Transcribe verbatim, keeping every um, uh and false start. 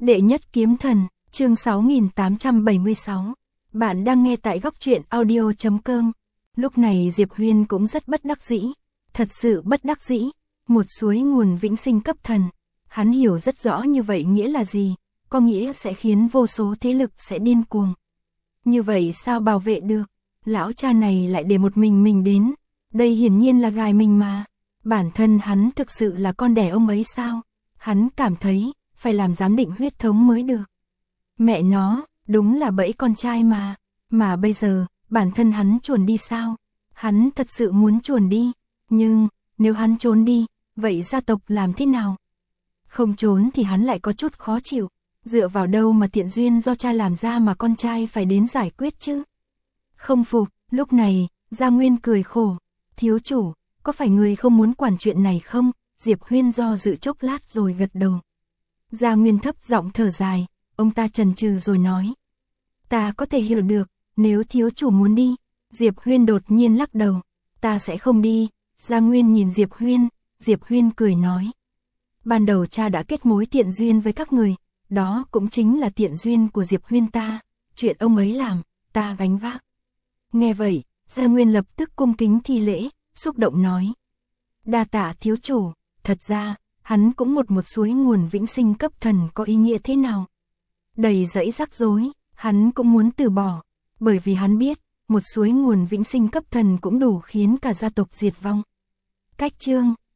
Đệ nhất kiếm thần, chương sáu nghìn tám trăm bảy mươi sáu. Bạn đang nghe tại góc truyện audio chấm com. Lúc này Diệp Huyên cũng rất bất đắc dĩ, thật sự bất đắc dĩ, một suối nguồn vĩnh sinh cấp thần. Hắn hiểu rất rõ như vậy nghĩa là gì, có nghĩa sẽ khiến vô số thế lực sẽ điên cuồng. Như vậy sao bảo vệ được, lão cha này lại để một mình mình đến, đây hiển nhiên là gài mình mà. Bản thân hắn thực sự là con đẻ ông ấy sao? Hắn cảm thấy phải làm giám định huyết thống mới được. Mẹ nó, đúng là bẫy con trai mà. Mà bây giờ, bản thân hắn chuồn đi sao? Hắn thật sự muốn chuồn đi. Nhưng, nếu hắn trốn đi, vậy gia tộc làm thế nào? Không trốn thì hắn lại có chút khó chịu. Dựa vào đâu mà thiện duyên do cha làm ra mà con trai phải đến giải quyết chứ? Không phục, lúc này, Gia Nguyên cười khổ. Thiếu chủ, có phải người không muốn quản chuyện này không? Diệp Huyên do dự chốc lát rồi gật đầu. Gia Nguyên thấp giọng thở dài, ông ta chần chừ rồi nói. Ta có thể hiểu được, nếu thiếu chủ muốn đi. Diệp Huyên đột nhiên lắc đầu. Ta sẽ không đi. Gia Nguyên nhìn Diệp Huyên, Diệp Huyên cười nói. Ban đầu cha đã kết mối thiện duyên với các người, đó cũng chính là thiện duyên của Diệp Huyên ta. Chuyện ông ấy làm, ta gánh vác. Nghe vậy, Gia Nguyên lập tức cung kính thi lễ, xúc động nói. Đa tạ thiếu chủ, thật ra, hắn cũng một một suối nguồn vĩnh sinh cấp thần có ý nghĩa thế nào. Đầy dẫy rắc rối, hắn cũng muốn từ bỏ, bởi vì hắn biết, một suối nguồn vĩnh sinh cấp thần cũng đủ khiến cả gia tộc diệt vong. Cách chương